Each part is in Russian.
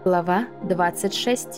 Глава 26.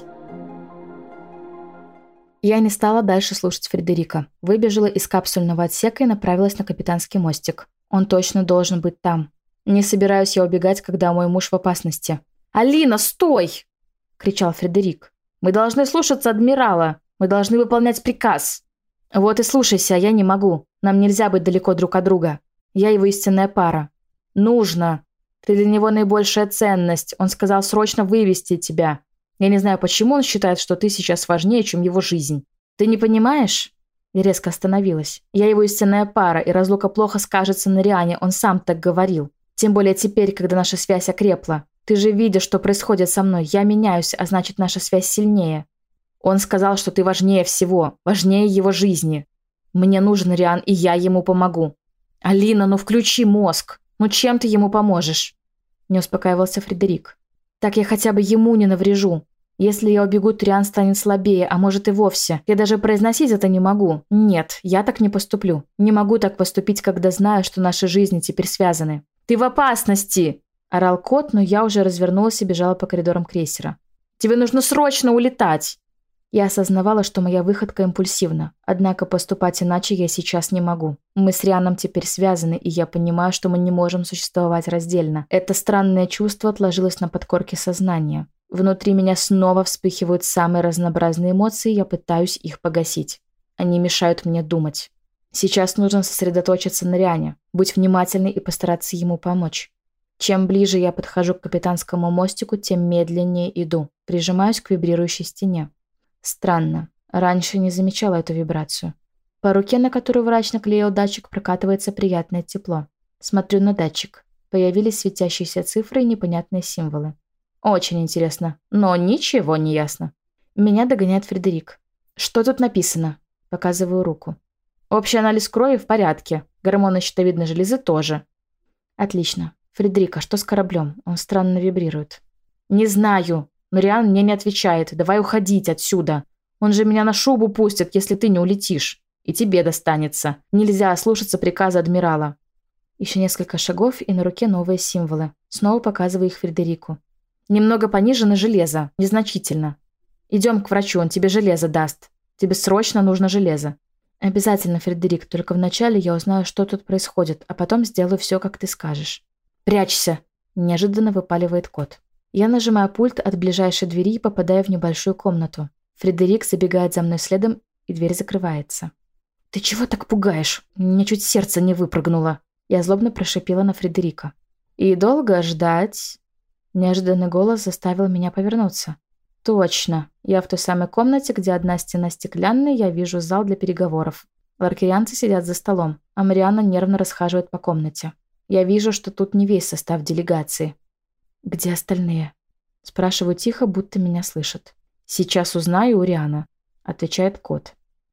Я не стала дальше слушать Фредерика. Выбежала из капсульного отсека и направилась на капитанский мостик. Он точно должен быть там. Не собираюсь я убегать, когда мой муж в опасности. «Алина, стой!» – кричал Фредерик. «Мы должны слушаться адмирала. Мы должны выполнять приказ». «Вот и слушайся, а я не могу. Нам нельзя быть далеко друг от друга. Я его истинная пара. Нужно. Ты для него наибольшая ценность. Он сказал срочно вывести тебя. Я не знаю, почему он считает, что ты сейчас важнее, чем его жизнь. Ты не понимаешь?» Я резко остановилась. «Я его истинная пара, и разлука плохо скажется на Риане. Он сам так говорил. Тем более теперь, когда наша связь окрепла. Ты же видишь, что происходит со мной. Я меняюсь, а значит, наша связь сильнее. Он сказал, что ты важнее всего, важнее его жизни. Мне нужен Риан, и я ему помогу. Алина, ну включи мозг. Ну чем ты ему поможешь?» Не успокаивался Фредерик. «Так я хотя бы ему не наврежу. Если я убегу, то Риан станет слабее, а может и вовсе. Я даже произносить это не могу. Нет, я так не поступлю. Не могу так поступить, когда знаю, что наши жизни теперь связаны». «Ты в опасности!» – орал кот, но я уже развернулась и бежала по коридорам крейсера. «Тебе нужно срочно улетать!» Я осознавала, что моя выходка импульсивна, однако поступать иначе я сейчас не могу. Мы с Рианом теперь связаны, и я понимаю, что мы не можем существовать раздельно. Это странное чувство отложилось на подкорке сознания. Внутри меня снова вспыхивают самые разнообразные эмоции, и я пытаюсь их погасить. Они мешают мне думать. Сейчас нужно сосредоточиться на Риане, быть внимательной и постараться ему помочь. Чем ближе я подхожу к капитанскому мостику, тем медленнее иду, прижимаюсь к вибрирующей стене. Странно. Раньше не замечала эту вибрацию. По руке, на которую врач наклеил датчик, прокатывается приятное тепло. Смотрю на датчик. Появились светящиеся цифры и непонятные символы. Очень интересно, но ничего не ясно. Меня догоняет Фредерик. «Что тут написано?» Показываю руку. «Общий анализ крови в порядке. Гормоны щитовидной железы тоже». «Отлично. Фредерик, а что с кораблем? Он странно вибрирует». «Не знаю. Но Риан мне не отвечает. Давай уходить отсюда. Он же меня на шубу пустит, если ты не улетишь. И тебе достанется. Нельзя слушаться приказа адмирала». Еще несколько шагов, и на руке новые символы. Снова показываю их Фредерику. «Немного понижено железо. Незначительно. Идем к врачу, он тебе железо даст. Тебе срочно нужно железо». «Обязательно, Фредерик. Только вначале я узнаю, что тут происходит, а потом сделаю все, как ты скажешь». «Прячься!» – неожиданно выпаливает кот. Я нажимаю пульт от ближайшей двери и попадаю в небольшую комнату. Фредерик забегает за мной следом, и дверь закрывается. «Ты чего так пугаешь? У меня чуть сердце не выпрыгнуло». Я злобно прошипела на Фредерика. «И долго ждать?» Неожиданный голос заставил меня повернуться. «Точно. Я в той самой комнате, где одна стена стеклянная, я вижу зал для переговоров. Ларкерианцы сидят за столом, а Марианна нервно расхаживает по комнате. Я вижу, что тут не весь состав делегации». «Где остальные?» Спрашиваю тихо, будто меня слышат. «Сейчас узнаю у Риана», — отвечает кот.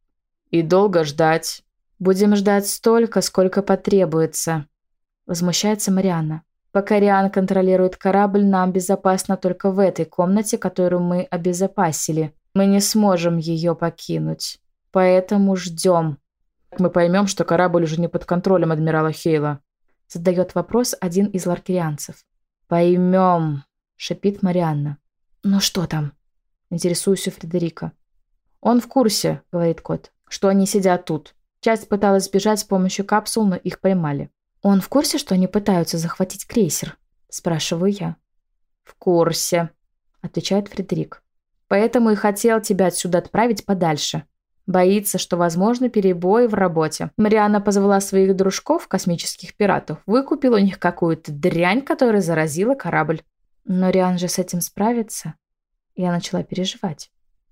«И долго ждать?» «Будем ждать столько, сколько потребуется», — возмущается Марианна. «Пока Риан контролирует корабль, нам безопасно только в этой комнате, которую мы обезопасили. Мы не сможем ее покинуть. Поэтому ждем». «Мы поймем, что корабль уже не под контролем адмирала Хейла», — задает вопрос один из ларкерианцев. «Поймем», — шипит Марианна. «Ну что там?» — интересуюсь у Фредерика. «Он в курсе», — говорит кот, — «что они сидят тут. Часть пыталась сбежать с помощью капсул, но их поймали». «Он в курсе, что они пытаются захватить крейсер?» — спрашиваю я. «В курсе», — отвечает Фредерик. «Поэтому и хотел тебя отсюда отправить подальше. Боится, что возможны перебои в работе. Марианна позвала своих дружков, космических пиратов, выкупила у них какую-то дрянь, которая заразила корабль». «Но Риан же с этим справится?» Я начала переживать.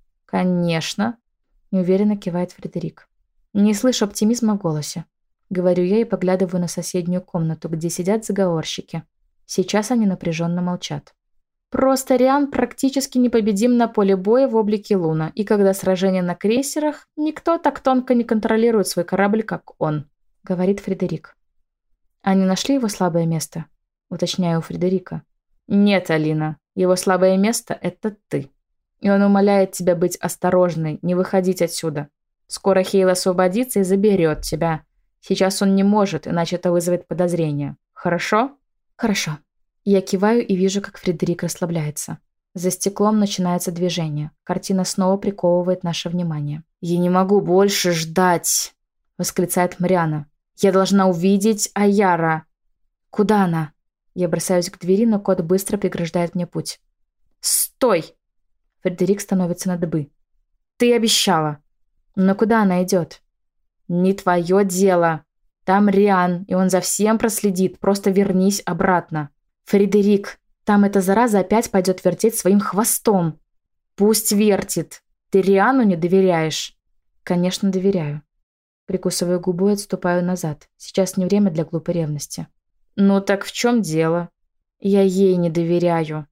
«Конечно», — неуверенно кивает Фредерик. Не слышу оптимизма в голосе. Говорю я и поглядываю на соседнюю комнату, где сидят заговорщики. Сейчас они напряженно молчат. «Просто Риан практически непобедим на поле боя в облике Луна, и когда сражение на крейсерах, никто так тонко не контролирует свой корабль, как он», — говорит Фредерик. «Они нашли его слабое место?» — уточняю у Фредерика. «Нет, Алина, его слабое место — это ты. И он умоляет тебя быть осторожной, не выходить отсюда. Скоро Хейл освободится и заберет тебя. Сейчас он не может, иначе это вызовет подозрения. Хорошо?» «Хорошо». Я киваю и вижу, как Фредерик расслабляется. За стеклом начинается движение. Картина снова приковывает наше внимание. «Я не могу больше ждать!» — восклицает Мариана. «Я должна увидеть Аяра!» «Куда она?» Я бросаюсь к двери, но кот быстро преграждает мне путь. «Стой!» Фредерик становится на дыбы. «Ты обещала!» «Но куда она идет?» «Не твое дело! Там Риан, и он за всем проследит. Просто вернись обратно!» «Фредерик, там эта зараза опять пойдет вертеть своим хвостом!» «Пусть вертит! Ты Риану не доверяешь?» «Конечно, доверяю». Прикусываю губу и отступаю назад. Сейчас не время для глупой ревности. «Ну так в чем дело?» «Я ей не доверяю».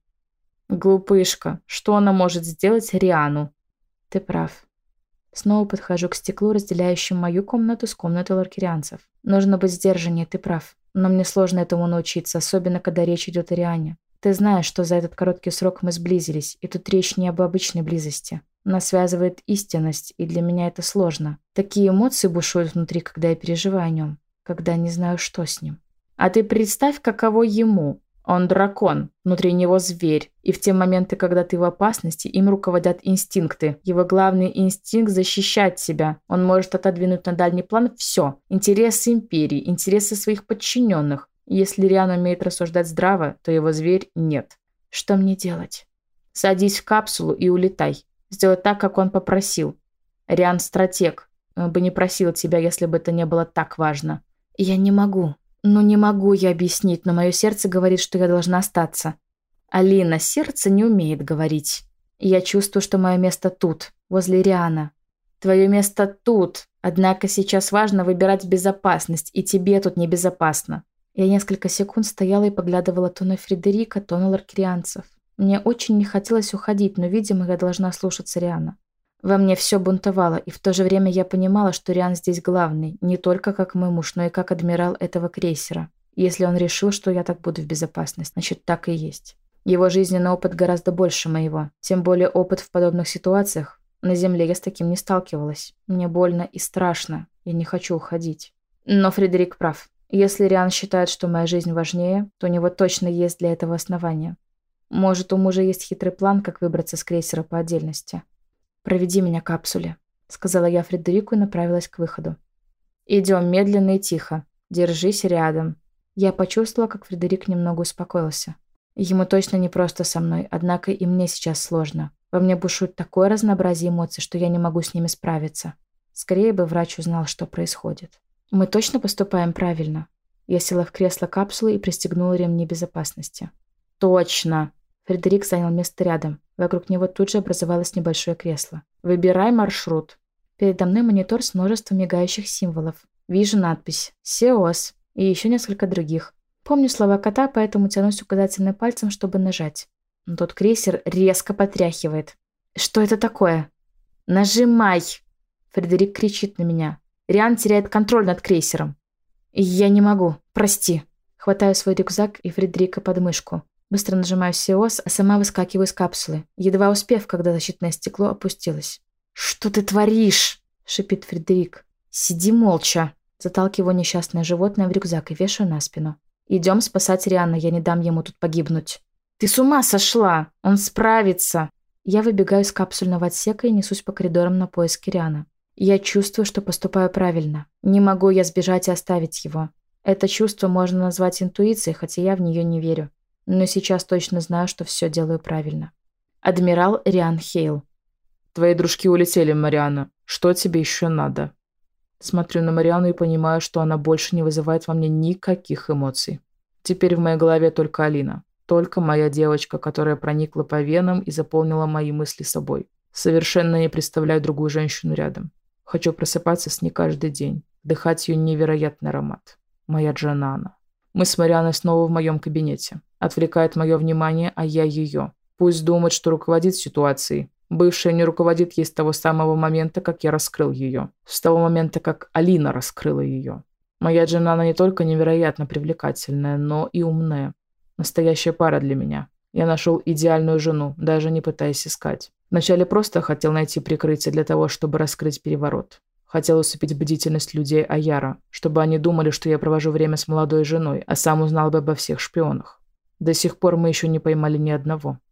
«Глупышка, что она может сделать Риану?» «Ты прав». Снова подхожу к стеклу, разделяющему мою комнату с комнатой ларкерианцев. Нужно быть сдержаннее, ты прав. Но мне сложно этому научиться, особенно когда речь идет о Риане. Ты знаешь, что за этот короткий срок мы сблизились, и тут речь не об обычной близости. Нас связывает истинность, и для меня это сложно. Такие эмоции бушуют внутри, когда я переживаю о нем, когда не знаю, что с ним. А ты представь, каково ему. Он дракон, внутри него зверь, и в те моменты, когда ты в опасности, им руководят инстинкты. Его главный инстинкт – защищать себя. Он может отодвинуть на дальний план все. Интересы империи, интересы своих подчиненных. Если Риан умеет рассуждать здраво, то его зверь нет. Что мне делать? Садись в капсулу и улетай. Сделай так, как он попросил. Риан – стратег. Он бы не просил тебя, если бы это не было так важно. Я не могу. Ну, не могу я объяснить, но мое сердце говорит, что я должна остаться. Алина, сердце не умеет говорить. Я чувствую, что мое место тут, возле Риана. Твое место тут. Однако сейчас важно выбирать безопасность, и тебе тут небезопасно. Я несколько секунд стояла и поглядывала то на Фредерика, то на ларкерианцев. Мне очень не хотелось уходить, но, видимо, я должна слушаться Риана. Во мне все бунтовало, и в то же время я понимала, что Риан здесь главный, не только как мой муж, но и как адмирал этого крейсера. Если он решил, что я так буду в безопасности, значит, так и есть. Его жизненный опыт гораздо больше моего, тем более опыт в подобных ситуациях. На Земле я с таким не сталкивалась. Мне больно и страшно, я не хочу уходить. Но Фредерик прав. Если Риан считает, что моя жизнь важнее, то у него точно есть для этого основания. Может, у мужа есть хитрый план, как выбраться с крейсера по отдельности. «Проведи меня к капсуле», — сказала я Фредерику и направилась к выходу. «Идем медленно и тихо. Держись рядом». Я почувствовала, как Фредерик немного успокоился. Ему точно не просто со мной, однако и мне сейчас сложно. Во мне бушует такое разнообразие эмоций, что я не могу с ними справиться. Скорее бы врач узнал, что происходит. «Мы точно поступаем правильно?» Я села в кресло капсулы и пристегнула ремни безопасности. «Точно!» Фредерик занял место рядом. Вокруг него тут же образовалось небольшое кресло. «Выбирай маршрут». Передо мной монитор с множеством мигающих символов. Вижу надпись «Сеос» и еще несколько других. Помню слова кота, поэтому тянусь указательным пальцем, чтобы нажать. Но тот крейсер резко потряхивает. «Что это такое?» «Нажимай!» Фредерик кричит на меня. Риан теряет контроль над крейсером. «Я не могу. Прости». Хватаю свой рюкзак и Фредерика под мышку. Быстро нажимаю «Сеос», а сама выскакиваю из капсулы, едва успев, когда защитное стекло опустилось. «Что ты творишь?» – шипит Фредерик. «Сиди молча». Заталкиваю несчастное животное в рюкзак и вешаю на спину. «Идем спасать Риана, я не дам ему тут погибнуть». «Ты с ума сошла! Он справится!» Я выбегаю из капсульного отсека и несусь по коридорам на поиски Риана. Я чувствую, что поступаю правильно. Не могу я сбежать и оставить его. Это чувство можно назвать интуицией, хотя я в нее не верю. Но сейчас точно знаю, что все делаю правильно. Адмирал Риан Хейл. «Твои дружки улетели, Мариана. Что тебе еще надо?» Смотрю на Мариану и понимаю, что она больше не вызывает во мне никаких эмоций. Теперь в моей голове только Алина. Только моя девочка, которая проникла по венам и заполнила мои мысли собой. Совершенно не представляю другую женщину рядом. Хочу просыпаться с ней каждый день. Вдыхать ее невероятный аромат. Моя Джанана. Мы с Марианой снова в моем кабинете. Отвлекает мое внимание, а я ее. Пусть думает, что руководит ситуацией. Бывшая не руководит ей с того самого момента, как я раскрыл ее. С того момента, как Алина раскрыла ее. Моя Джанана не только невероятно привлекательная, но и умная. Настоящая пара для меня. Я нашел идеальную жену, даже не пытаясь искать. Вначале просто хотел найти прикрытие для того, чтобы раскрыть переворот. Хотел усыпить бдительность людей Аяра, чтобы они думали, что я провожу время с молодой женой, а сам узнал бы обо всех шпионах. До сих пор мы еще не поймали ни одного.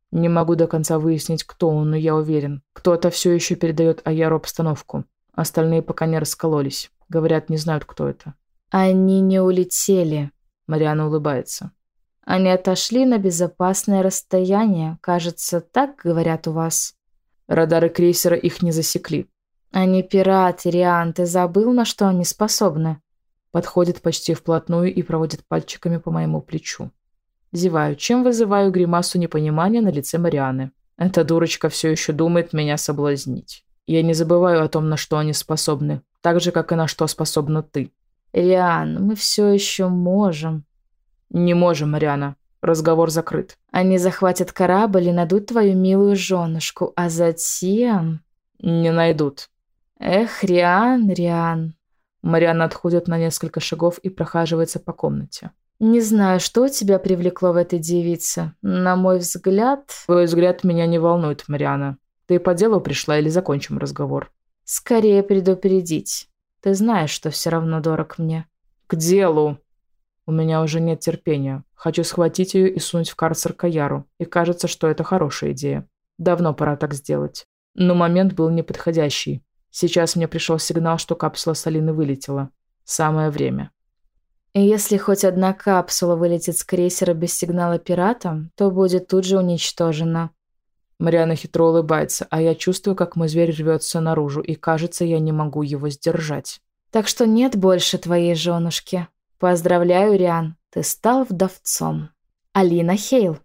Не могу до конца выяснить, кто он, но я уверен. Кто-то все еще передает Аяру обстановку. Остальные пока не раскололись. Говорят, не знают, кто это. Они не улетели. Мариана улыбается. Они отошли на безопасное расстояние. Кажется, так говорят у вас. Радары крейсера их не засекли. Они пираты, Риан. Ты забыл, на что они способны? Подходит почти вплотную и проводит пальчиками по моему плечу. Зеваю, чем вызываю гримасу непонимания на лице Марианы. Эта дурочка все еще думает меня соблазнить. Я не забываю о том, на что они способны. Так же, как и на что способна ты. Риан, мы все еще можем. Не можем, Мариана. Разговор закрыт. Они захватят корабль и найдут твою милую женушку, а затем... Не найдут. Эх, Риан, Риан. Мариана отходит на несколько шагов и прохаживается по комнате. Не знаю, что тебя привлекло в этой девице. На мой взгляд... Твой взгляд меня не волнует, Мариана. Ты по делу пришла или закончим разговор? Скорее предупредить. Ты знаешь, что все равно дорог мне. К делу. У меня уже нет терпения. Хочу схватить ее и сунуть в карцер к Аяру. И кажется, что это хорошая идея. Давно пора так сделать. Но момент был неподходящий. Сейчас мне пришел сигнал, что капсула с Алины вылетела. Самое время. И если хоть одна капсула вылетит с крейсера без сигнала пиратам, то будет тут же уничтожена. Мариана хитро улыбается, а я чувствую, как мой зверь рвется наружу, и кажется, я не могу его сдержать. Так что нет больше твоей женушки. Поздравляю, Риан, ты стал вдовцом. Алина Хейл.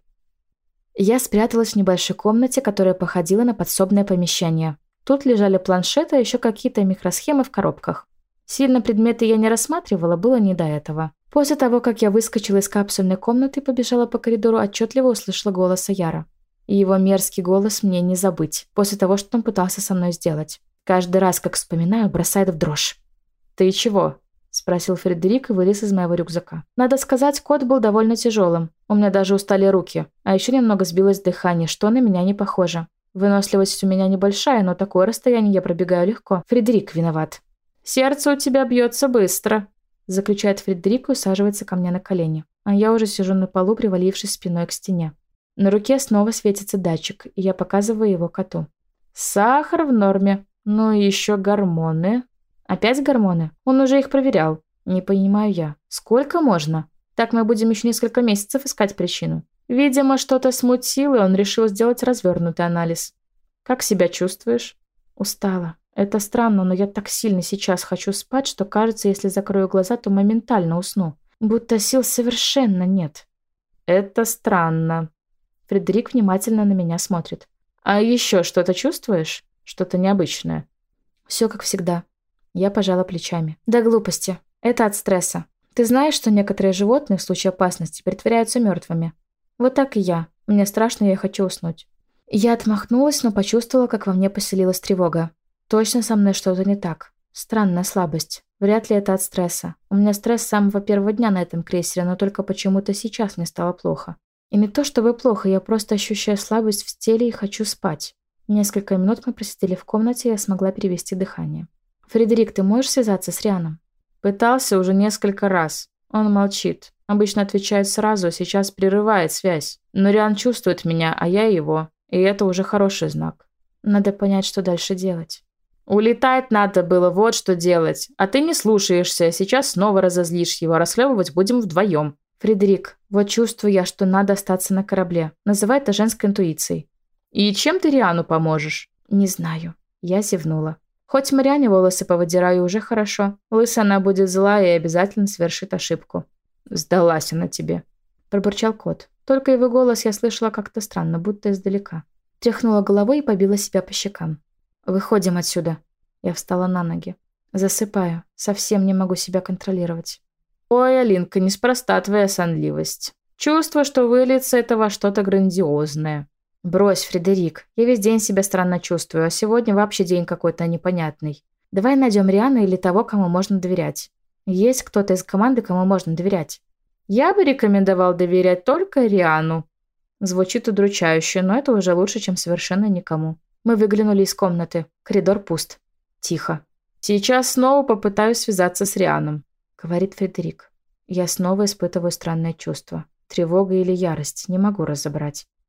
Я спряталась в небольшой комнате, которая походила на подсобное помещение. Тут лежали планшеты и еще какие-то микросхемы в коробках. Сильно предметы я не рассматривала, было не до этого. После того, как я выскочила из капсульной комнаты и побежала по коридору, отчетливо услышала голос Аяра. И его мерзкий голос мне не забыть, после того, что он пытался со мной сделать. Каждый раз, как вспоминаю, бросает в дрожь. «Ты чего?» – спросил Фредерик и вылез из моего рюкзака. Надо сказать, кот был довольно тяжелым. У меня даже устали руки, а еще немного сбилось дыхание, что на меня не похоже. Выносливость у меня небольшая, но такое расстояние я пробегаю легко. Фредерик виноват. «Сердце у тебя бьется быстро», – заключает Фредерик и усаживается ко мне на колени. А я уже сижу на полу, привалившись спиной к стене. На руке снова светится датчик, и я показываю его коту. «Сахар в норме. Ну и еще гормоны». «Опять гормоны? Он уже их проверял». «Не понимаю я. Сколько можно? Так мы будем еще несколько месяцев искать причину». Видимо, что-то смутило, и он решил сделать развернутый анализ. «Как себя чувствуешь?» «Устала. Это странно, но я так сильно сейчас хочу спать, что кажется, если закрою глаза, то моментально усну. Будто сил совершенно нет». «Это странно». Фредерик внимательно на меня смотрит. «А еще что-то чувствуешь? Что-то необычное?» «Все как всегда». Я пожала плечами. «Да глупости. Это от стресса. Ты знаешь, что некоторые животные в случае опасности притворяются мертвыми? Вот так и я. Мне страшно, я хочу уснуть». Я отмахнулась, но почувствовала, как во мне поселилась тревога. Точно со мной что-то не так. Странная слабость. Вряд ли это от стресса. У меня стресс с самого первого дня на этом крейсере, но только почему-то сейчас мне стало плохо. И не то чтобы плохо, я просто ощущаю слабость в теле и хочу спать. Несколько минут мы просидели в комнате, и я смогла перевести дыхание. «Фредерик, ты можешь связаться с Рианом?» «Пытался уже несколько раз. Он молчит. Обычно отвечает сразу, а сейчас прерывает связь. Но Риан чувствует меня, а я его. И это уже хороший знак. Надо понять, что дальше делать». «Улетать надо было, вот что делать. А ты не слушаешься, сейчас снова разозлишь его, расхлебывать будем вдвоем». «Фредерик, вот чувствую я, что надо остаться на корабле. Называй это женской интуицией». «И чем ты Риану поможешь?» «Не знаю». Я зевнула. «Хоть Мариане волосы повыдираю, уже хорошо. Лысая она будет злая и обязательно совершит ошибку». «Сдалась она тебе», – пробурчал кот. Только его голос я слышала как-то странно, будто издалека. Тряхнула головой и побила себя по щекам. «Выходим отсюда». Я встала на ноги. Засыпаю. Совсем не могу себя контролировать. «Ой, Алинка, неспроста твоя сонливость. Чувство, что выльется это во что-то грандиозное». «Брось, Фредерик. Я весь день себя странно чувствую, а сегодня вообще день какой-то непонятный. Давай найдем Риана или того, кому можно доверять. Есть кто-то из команды, кому можно доверять». «Я бы рекомендовал доверять только Риану». Звучит удручающе, но это уже лучше, чем совершенно никому. Мы выглянули из комнаты. Коридор пуст. Тихо. «Сейчас снова попытаюсь связаться с Рианом», — говорит Фредерик. Я снова испытываю странное чувство. Тревога или ярость, не могу разобрать.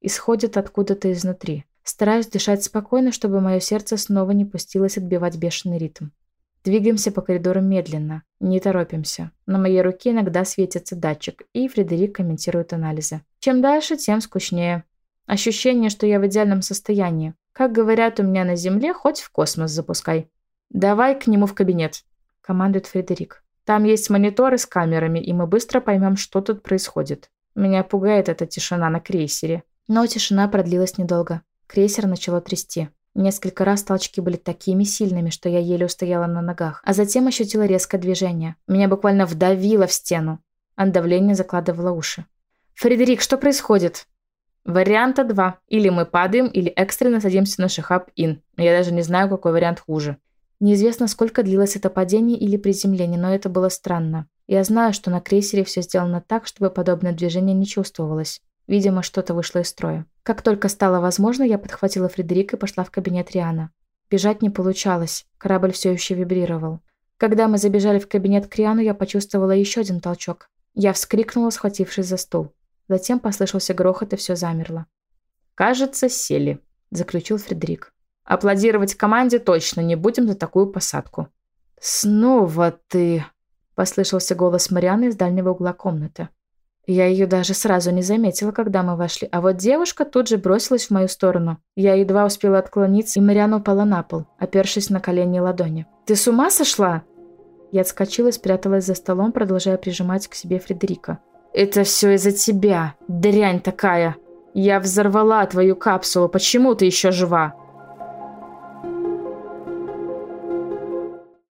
исходит откуда-то изнутри. Стараюсь дышать спокойно, чтобы мое сердце снова не пустилось отбивать бешеный ритм. Двигаемся по коридору медленно, не торопимся. На моей руке иногда светится датчик, и Фредерик комментирует анализы. Чем дальше, тем скучнее. Ощущение, что я в идеальном состоянии. Как говорят у меня на земле, хоть в космос запускай. «Давай к нему в кабинет», — командует Фредерик. «Там есть мониторы с камерами, и мы быстро поймем, что тут происходит. Меня пугает эта тишина на крейсере». Но тишина продлилась недолго. Крейсер начало трясти. Несколько раз толчки были такими сильными, что я еле устояла на ногах, а затем ощутила резкое движение. Меня буквально вдавило в стену. От давления закладывало уши. «Фредерик, что происходит?» «Варианта 2. Или мы падаем, или экстренно садимся на Шихаб-Ин. Я даже не знаю, какой вариант хуже». Неизвестно, сколько длилось это падение или приземление, но это было странно. Я знаю, что на крейсере все сделано так, чтобы подобное движение не чувствовалось. Видимо, что-то вышло из строя. Как только стало возможно, я подхватила Фредерика и пошла в кабинет Риана. Бежать не получалось, корабль все еще вибрировал. Когда мы забежали в кабинет к Риану, я почувствовала еще один толчок. Я вскрикнула, схватившись за стул. Затем послышался грохот, и все замерло. «Кажется, сели», – заключил Фредерик. «Аплодировать команде точно не будем за такую посадку». «Снова ты», – послышался голос Марианы из дальнего угла комнаты. Я ее даже сразу не заметила, когда мы вошли, а вот девушка тут же бросилась в мою сторону. Я едва успела отклониться, и Мариана упала на пол, опершись на колени и ладони. «Ты с ума сошла?» Я отскочила и спряталась за столом, продолжая прижимать к себе Фредерика. «Это все из-за тебя, дрянь такая! Я взорвала твою капсулу, почему ты еще жива?»